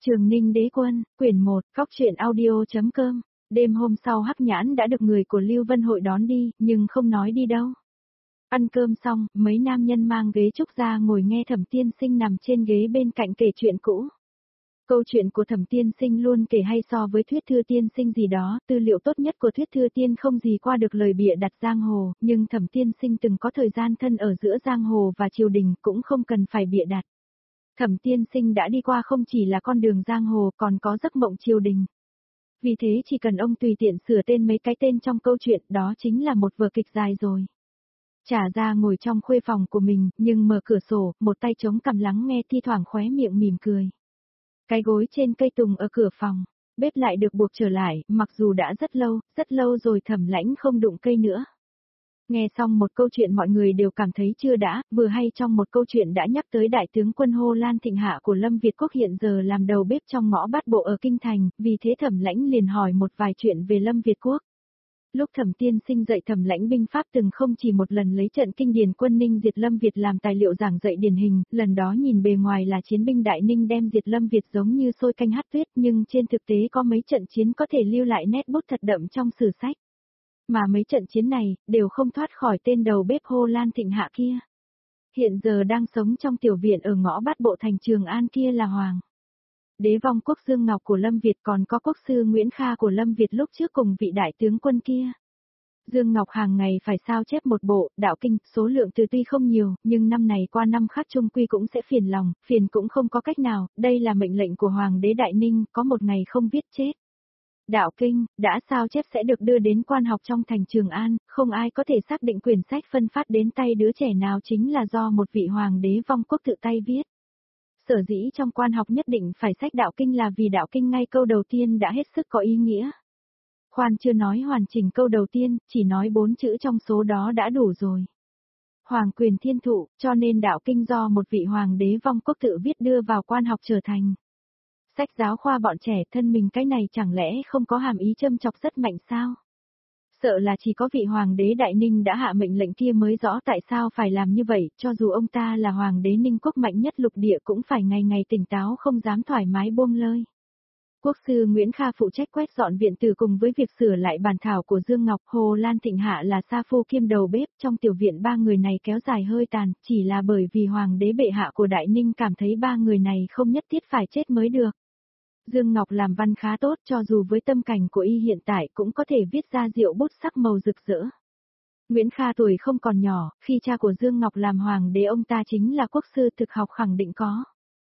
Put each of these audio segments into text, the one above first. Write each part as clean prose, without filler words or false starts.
Trường Ninh Đế Quân, quyển 1, Cóc truyện audio.com. Đêm hôm sau Hắc Nhãn đã được người của Lưu Vân Hội đón đi, nhưng không nói đi đâu. Ăn cơm xong, mấy nam nhân mang ghế trúc ra ngồi nghe Thẩm Tiên Sinh nằm trên ghế bên cạnh kể chuyện cũ. Câu chuyện của Thẩm Tiên Sinh luôn kể hay so với thuyết thư tiên sinh gì đó, tư liệu tốt nhất của thuyết thư tiên không gì qua được lời bịa đặt giang hồ, nhưng Thẩm Tiên Sinh từng có thời gian thân ở giữa giang hồ và triều đình cũng không cần phải bịa đặt. Thẩm Tiên Sinh đã đi qua không chỉ là con đường giang hồ còn có giấc mộng triều đình. Vì thế chỉ cần ông tùy tiện sửa tên mấy cái tên trong câu chuyện đó chính là một vở kịch dài rồi. Trả ra ngồi trong khuê phòng của mình, nhưng mở cửa sổ, một tay chống cằm lắng nghe thi thoảng khóe miệng mỉm cười. Cái gối trên cây tùng ở cửa phòng, bếp lại được buộc trở lại, mặc dù đã rất lâu rồi Thẩm Lãnh không đụng cây nữa. Nghe xong một câu chuyện mọi người đều cảm thấy chưa đã, vừa hay trong một câu chuyện đã nhắc tới đại tướng quân Hồ Lan Thịnh Hạ của Lâm Việt Quốc hiện giờ làm đầu bếp trong ngõ Bát Bộ ở Kinh Thành, vì thế Thẩm Lãnh liền hỏi một vài chuyện về Lâm Việt Quốc. Lúc Thẩm Tiên Sinh dạy Thẩm Lãnh binh pháp từng không chỉ một lần lấy trận kinh điển quân Ninh diệt Lâm Việt làm tài liệu giảng dạy điển hình, lần đó nhìn bề ngoài là chiến binh Đại Ninh đem diệt Lâm Việt giống như sôi canh hắt tuyết, nhưng trên thực tế có mấy trận chiến có thể lưu lại nét bút thật đậm trong sử sách. Mà mấy trận chiến này, đều không thoát khỏi tên đầu bếp Hồ Lan Thịnh Hạ kia. Hiện giờ đang sống trong tiểu viện ở ngõ Bát Bộ thành Trường An kia là Hoàng đế vong quốc Dương Ngọc của Lâm Việt, còn có quốc sư Nguyễn Kha của Lâm Việt lúc trước cùng vị đại tướng quân kia. Dương Ngọc hàng ngày phải sao chép một bộ, đạo kinh, số lượng từ tuy không nhiều, nhưng năm này qua năm khác trung quy cũng sẽ phiền lòng, phiền cũng không có cách nào, đây là mệnh lệnh của Hoàng đế Đại Ninh, có một ngày không viết chết. Đạo kinh, đã sao chép sẽ được đưa đến quan học trong thành Trường An, không ai có thể xác định quyển sách phân phát đến tay đứa trẻ nào chính là do một vị hoàng đế vong quốc tự tay viết. Sở dĩ trong quan học nhất định phải sách đạo kinh là vì đạo kinh ngay câu đầu tiên đã hết sức có ý nghĩa. Khoan chưa nói hoàn chỉnh câu đầu tiên, chỉ nói 4 chữ trong số đó đã đủ rồi. Hoàng quyền thiên thụ, cho nên đạo kinh do một vị hoàng đế vong quốc tự viết đưa vào quan học trở thành sách giáo khoa bọn trẻ. Thân mình cái này chẳng lẽ không có hàm ý châm chọc rất mạnh sao? Sợ là chỉ có vị hoàng đế Đại Ninh đã hạ mệnh lệnh kia mới rõ tại sao phải làm như vậy, cho dù ông ta là hoàng đế Ninh quốc mạnh nhất lục địa cũng phải ngày ngày tỉnh táo không dám thoải mái buông lơi. Quốc sư Nguyễn Kha phụ trách quét dọn viện tử cùng với việc sửa lại bản thảo của Dương Ngọc. Hồ Lan Thịnh Hạ là sa phu kiêm đầu bếp, trong tiểu viện ba người này kéo dài hơi tàn, chỉ là bởi vì hoàng đế bệ hạ của Đại Ninh cảm thấy ba người này không nhất thiết phải chết mới được. Dương Ngọc làm văn khá tốt, cho dù với tâm cảnh của y hiện tại cũng có thể viết ra diệu bút sắc màu rực rỡ. Nguyễn Kha tuổi không còn nhỏ, khi cha của Dương Ngọc làm hoàng đế ông ta chính là quốc sư thực học khẳng định có.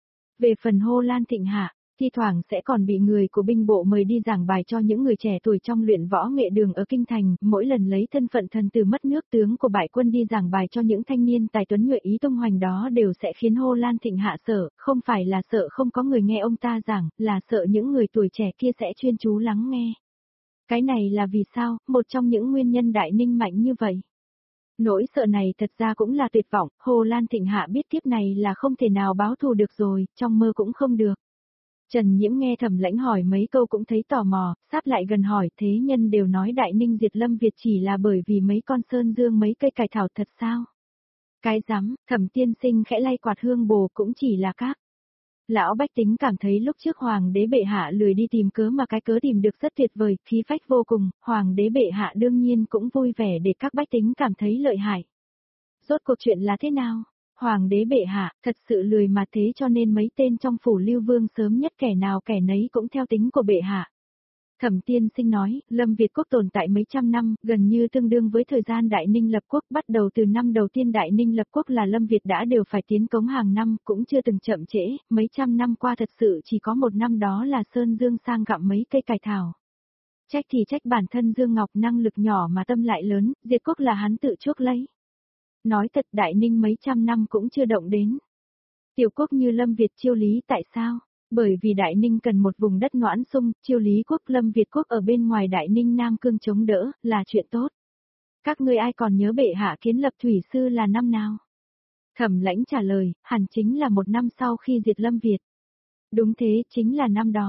Về phần Hồ Lan Thịnh Hạ, thi thoảng sẽ còn bị người của binh bộ mời đi giảng bài cho những người trẻ tuổi trong luyện võ nghệ đường ở Kinh Thành, mỗi lần lấy thân phận thần tử mất nước tướng của bại quân đi giảng bài cho những thanh niên tài tuấn nhuệ ý tung hoành đó đều sẽ khiến Hồ Lan Thịnh Hạ sợ, không phải là sợ không có người nghe ông ta giảng, là sợ những người tuổi trẻ kia sẽ chuyên chú lắng nghe. Cái này là vì sao, một trong những nguyên nhân Đại Ninh mạnh như vậy. Nỗi sợ này thật ra cũng là tuyệt vọng, Hồ Lan Thịnh Hạ biết kiếp này là không thể nào báo thù được rồi, trong mơ cũng không được. Trần Nhiễm nghe Thẩm Lãnh hỏi mấy câu cũng thấy tò mò, sáp lại gần hỏi, thế nhân đều nói Đại Ninh diệt Lâm Việt chỉ là bởi vì mấy con sơn dương mấy cây cải thảo thật sao? Cái rắm, Thẩm Tiên Sinh khẽ lay quạt hương bồ cũng chỉ là các lão bách tính cảm thấy lúc trước hoàng đế bệ hạ lười đi tìm cớ mà cái cớ tìm được rất tuyệt vời, khí phách vô cùng, hoàng đế bệ hạ đương nhiên cũng vui vẻ để các bách tính cảm thấy lợi hại. Rốt cuộc chuyện là thế nào? Hoàng đế bệ hạ, thật sự lười mà thế cho nên mấy tên trong phủ Lưu Vương sớm nhất kẻ nào kẻ nấy cũng theo tính của bệ hạ. Thẩm Tiên Sinh nói, Lâm Việt quốc tồn tại mấy trăm năm, gần như tương đương với thời gian Đại Ninh lập quốc, bắt đầu từ năm đầu tiên Đại Ninh lập quốc là Lâm Việt đã đều phải tiến cống hàng năm, cũng chưa từng chậm trễ, mấy trăm năm qua thật sự chỉ có một năm đó là Sơn Dương sang gặm mấy cây cải thảo. Trách thì trách bản thân Dương Ngọc năng lực nhỏ mà tâm lại lớn, diệt quốc là hắn tự chuốc lấy. Nói thật Đại Ninh mấy trăm năm cũng chưa động đến. Tiểu quốc như Lâm Việt chiêu lý tại sao? Bởi vì Đại Ninh cần một vùng đất noãn sung, chiêu lý quốc Lâm Việt quốc ở bên ngoài Đại Ninh Nam Cương chống đỡ, là chuyện tốt. Các ngươi ai còn nhớ bệ hạ kiến lập thủy sư là năm nào? Thẩm Lãnh trả lời, hẳn chính là một năm sau khi diệt Lâm Việt. Đúng thế, chính là năm đó.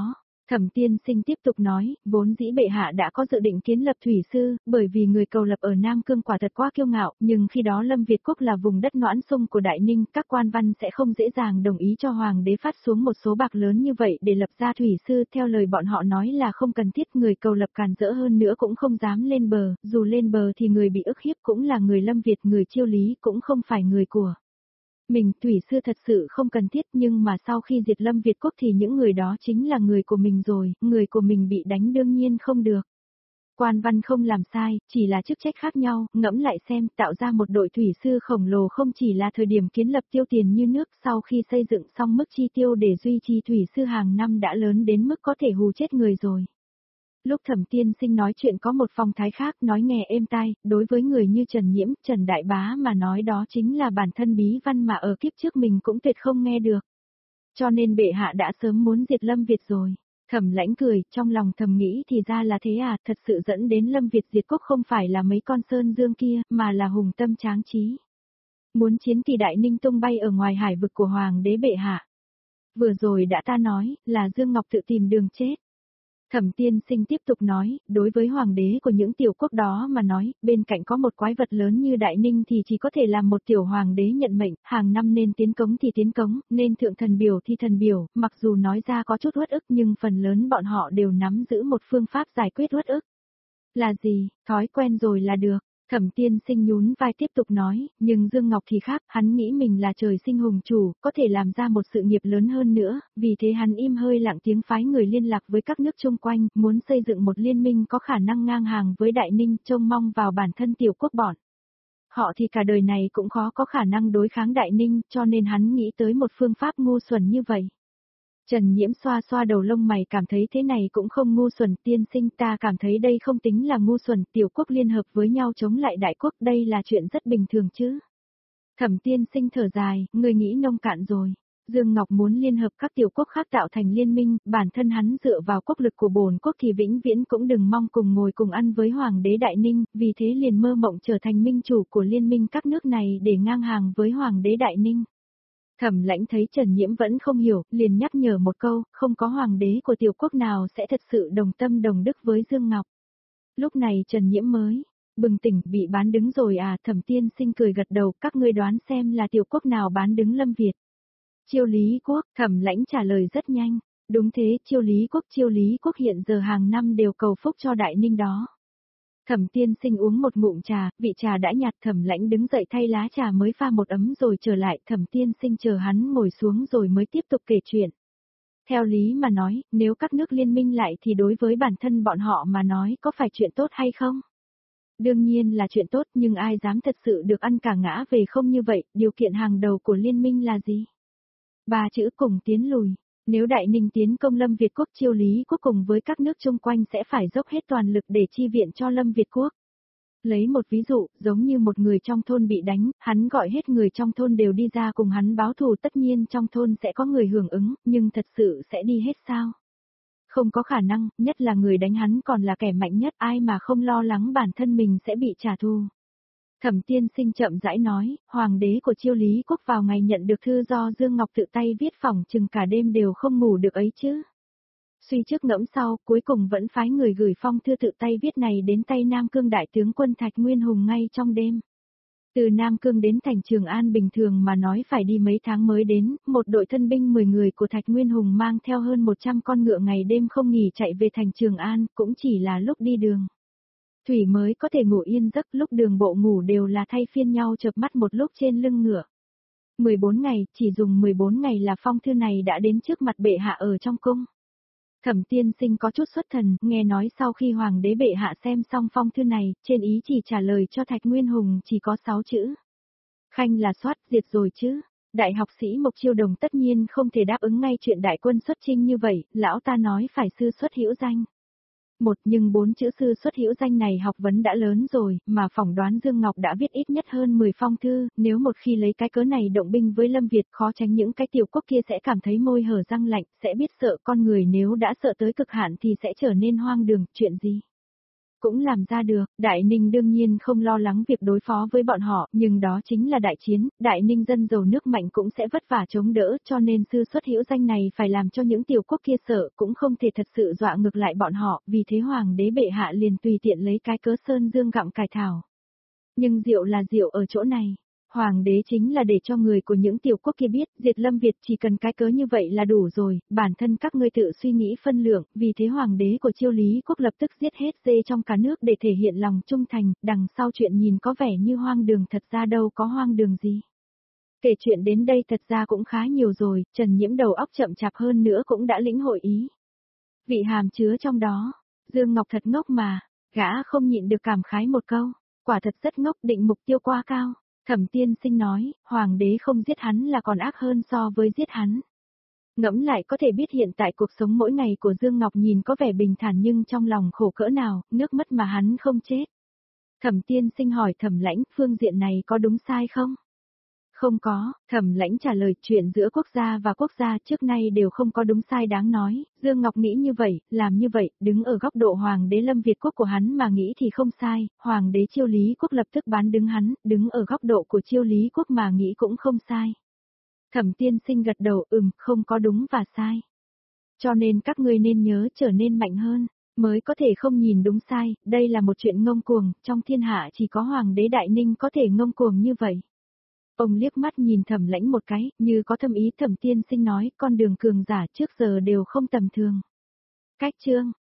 Thẩm Tiên Sinh tiếp tục nói, vốn dĩ bệ hạ đã có dự định kiến lập thủy sư, bởi vì người cầu lập ở Nam Cương quả thật quá kiêu ngạo, nhưng khi đó Lâm Việt Quốc là vùng đất noãn sung của Đại Ninh, các quan văn sẽ không dễ dàng đồng ý cho hoàng đế phát xuống một số bạc lớn như vậy để lập ra thủy sư, theo lời bọn họ nói là không cần thiết, người cầu lập càn rỡ hơn nữa cũng không dám lên bờ, dù lên bờ thì người bị ức hiếp cũng là người Lâm Việt, người Chiêu Lý cũng không phải người của mình, thủy sư thật sự không cần thiết, nhưng mà sau khi diệt Lâm Việt Quốc thì những người đó chính là người của mình rồi, người của mình bị đánh đương nhiên không được. Quan văn không làm sai, chỉ là chức trách khác nhau, ngẫm lại xem, tạo ra một đội thủy sư khổng lồ không chỉ là thời điểm kiến lập tiêu tiền như nước, sau khi xây dựng xong mức chi tiêu để duy trì thủy sư hàng năm đã lớn đến mức có thể hù chết người rồi. Lúc Thẩm Tiên Sinh nói chuyện có một phong thái khác nói nghe êm tai, đối với người như Trần Nhiễm, Trần Đại Bá mà nói đó chính là bản thân bí văn mà ở kiếp trước mình cũng tuyệt không nghe được. Cho nên bệ hạ đã sớm muốn diệt Lâm Việt rồi. Thẩm Lãnh cười, trong lòng thầm nghĩ thì ra là thế à, thật sự dẫn đến Lâm Việt diệt quốc không phải là mấy con sơn dương kia, mà là hùng tâm tráng trí. Muốn chiến thì Đại Ninh tung bay ở ngoài hải vực của Hoàng đế bệ hạ. Vừa rồi đã ta nói, là Dương Ngọc tự tìm đường chết. Thẩm Tiên Sinh tiếp tục nói, đối với hoàng đế của những tiểu quốc đó mà nói, bên cạnh có một quái vật lớn như Đại Ninh thì chỉ có thể làm một tiểu hoàng đế nhận mệnh, hàng năm nên tiến cống thì tiến cống, nên thượng thần biểu thì thần biểu, mặc dù nói ra có chút uất ức nhưng phần lớn bọn họ đều nắm giữ một phương pháp giải quyết uất ức. Là gì, thói quen rồi là được. Thẩm Tiên Sinh nhún vai tiếp tục nói, nhưng Dương Ngọc thì khác, hắn nghĩ mình là trời sinh hùng chủ, có thể làm ra một sự nghiệp lớn hơn nữa, vì thế hắn im hơi lặng tiếng phái người liên lạc với các nước chung quanh, muốn xây dựng một liên minh có khả năng ngang hàng với Đại Ninh, trông mong vào bản thân tiểu quốc bọn. Họ thì cả đời này cũng khó có khả năng đối kháng Đại Ninh, cho nên hắn nghĩ tới một phương pháp ngu xuẩn như vậy. Trần Nhiễm xoa xoa đầu lông mày cảm thấy thế này cũng không ngu xuẩn, tiên sinh ta cảm thấy đây không tính là ngu xuẩn, tiểu quốc liên hợp với nhau chống lại đại quốc, đây là chuyện rất bình thường chứ. Thẩm tiên sinh thở dài, người nghĩ nông cạn rồi. Dương Ngọc muốn liên hợp các tiểu quốc khác tạo thành liên minh, bản thân hắn dựa vào quốc lực của bổn quốc thì vĩnh viễn cũng đừng mong cùng ngồi cùng ăn với Hoàng đế Đại Ninh, vì thế liền mơ mộng trở thành minh chủ của liên minh các nước này để ngang hàng với Hoàng đế Đại Ninh. Thẩm Lãnh thấy Trần Nhiễm vẫn không hiểu, liền nhắc nhở một câu, không có hoàng đế của tiểu quốc nào sẽ thật sự đồng tâm đồng đức với Dương Ngọc. Lúc này Trần Nhiễm mới bừng tỉnh, bị bán đứng rồi à, Thẩm Tiên Sinh cười gật đầu, các ngươi đoán xem là tiểu quốc nào bán đứng Lâm Việt. Chiêu Lý Quốc, Thẩm Lãnh trả lời rất nhanh, đúng thế, Chiêu Lý Quốc hiện giờ hàng năm đều cầu phúc cho Đại Ninh đó. Thẩm Tiên Sinh uống một ngụm trà, vị trà đã nhạt, Thẩm Lãnh đứng dậy thay lá trà mới pha một ấm rồi trở lại, Thẩm Tiên Sinh chờ hắn ngồi xuống rồi mới tiếp tục kể chuyện. Theo lý mà nói, nếu các nước liên minh lại thì đối với bản thân bọn họ mà nói có phải chuyện tốt hay không? Đương nhiên là chuyện tốt, nhưng ai dám thật sự được ăn cả ngã về không như vậy, điều kiện hàng đầu của liên minh là gì? Ba chữ cùng tiến lùi. Nếu Đại Ninh tiến công Lâm Việt Quốc, Chiêu Lý Quốc cùng với các nước chung quanh sẽ phải dốc hết toàn lực để chi viện cho Lâm Việt Quốc. Lấy một ví dụ, giống như một người trong thôn bị đánh, hắn gọi hết người trong thôn đều đi ra cùng hắn báo thù, tất nhiên trong thôn sẽ có người hưởng ứng, nhưng thật sự sẽ đi hết sao? Không có khả năng, nhất là người đánh hắn còn là kẻ mạnh nhất, ai mà không lo lắng bản thân mình sẽ bị trả thù. Thẩm Tiên Sinh chậm rãi nói, hoàng đế của Chiêu Lý Quốc vào ngày nhận được thư do Dương Ngọc tự tay viết, phỏng chừng cả đêm đều không ngủ được ấy chứ. Suy trước ngẫm sau, cuối cùng vẫn phái người gửi phong thư tự tay viết này đến tay Nam Cương đại tướng quân Thạch Nguyên Hùng ngay trong đêm. Từ Nam Cương đến thành Trường An bình thường mà nói phải đi mấy tháng mới đến, một đội thân binh 10 người của Thạch Nguyên Hùng mang theo hơn 100 con ngựa ngày đêm không nghỉ chạy về thành Trường An, cũng chỉ là lúc đi đường. Thủy mới có thể ngủ yên giấc, lúc đường bộ ngủ đều là thay phiên nhau chợp mắt một lúc trên lưng ngựa. 14 ngày, chỉ dùng 14 ngày là phong thư này đã đến trước mặt bệ hạ ở trong cung. Thẩm Tiên Sinh có chút xuất thần, nghe nói sau khi hoàng đế bệ hạ xem xong phong thư này, trên ý chỉ trả lời cho Thạch Nguyên Hùng chỉ có 6 chữ. Khanh là soát, diệt rồi chứ. Đại học sĩ Mộc Chiêu Đồng tất nhiên không thể đáp ứng ngay chuyện đại quân xuất chinh như vậy, lão ta nói phải sư xuất hữu danh. Nhưng 4 chữ sư xuất hữu danh này học vấn đã lớn rồi, mà phỏng đoán Dương Ngọc đã viết ít nhất hơn 10 phong thư, nếu một khi lấy cái cớ này động binh với Lâm Việt, khó tránh những cái tiểu quốc kia sẽ cảm thấy môi hở răng lạnh, sẽ biết sợ, con người nếu đã sợ tới cực hạn thì sẽ trở nên hoang đường, chuyện gì? Cũng làm ra được, Đại Ninh đương nhiên không lo lắng việc đối phó với bọn họ, nhưng đó chính là đại chiến, Đại Ninh dân giàu nước mạnh cũng sẽ vất vả chống đỡ, cho nên sư xuất hữu danh này phải làm cho những tiểu quốc kia sợ, cũng không thể thật sự dọa ngược lại bọn họ, vì thế hoàng đế bệ hạ liền tùy tiện lấy cái cớ sơn dương gặm cải thảo. Nhưng diệu là diệu ở chỗ này. Hoàng đế chính là để cho người của những tiểu quốc kia biết, diệt Lâm Việt chỉ cần cái cớ như vậy là đủ rồi, bản thân các ngươi tự suy nghĩ phân lượng, vì thế hoàng đế của Chiêu Lý quốc lập tức giết hết dê trong cả nước để thể hiện lòng trung thành, đằng sau chuyện nhìn có vẻ như hoang đường thật ra đâu có hoang đường gì. Kể chuyện đến đây thật ra cũng khá nhiều rồi, Trần Nhiễm đầu óc chậm chạp hơn nữa cũng đã lĩnh hội ý. Vị hàm chứa trong đó, Dương Ngọc thật ngốc mà, gã không nhịn được cảm khái một câu, quả thật rất ngốc, định mục tiêu quá cao. Thẩm Tiên Sinh nói, hoàng đế không giết hắn là còn ác hơn so với giết hắn. Ngẫm lại có thể biết hiện tại cuộc sống mỗi ngày của Dương Ngọc nhìn có vẻ bình thản nhưng trong lòng khổ cỡ nào, nước mắt mà hắn không chết. Thẩm Tiên Sinh hỏi Thẩm Lãnh, phương diện này có đúng sai không? Không có, Thẩm Lãnh trả lời, chuyện giữa quốc gia và quốc gia trước nay đều không có đúng sai đáng nói, Dương Ngọc nghĩ như vậy, làm như vậy, đứng ở góc độ hoàng đế Lâm Việt quốc của hắn mà nghĩ thì không sai, hoàng đế Chiêu Lý quốc lập tức bán đứng hắn, đứng ở góc độ của Chiêu Lý quốc mà nghĩ cũng không sai. Thẩm Tiên Sinh gật đầu, không có đúng và sai. Cho nên các ngươi nên nhớ trở nên mạnh hơn, mới có thể không nhìn đúng sai, đây là một chuyện ngông cuồng, trong thiên hạ chỉ có hoàng đế Đại Ninh có thể ngông cuồng như vậy. Ông liếc mắt nhìn Thẩm Lãnh một cái, như có thâm ý. Thẩm Tiên Sinh nói, con đường cường giả trước giờ đều không tầm thường. Cách chương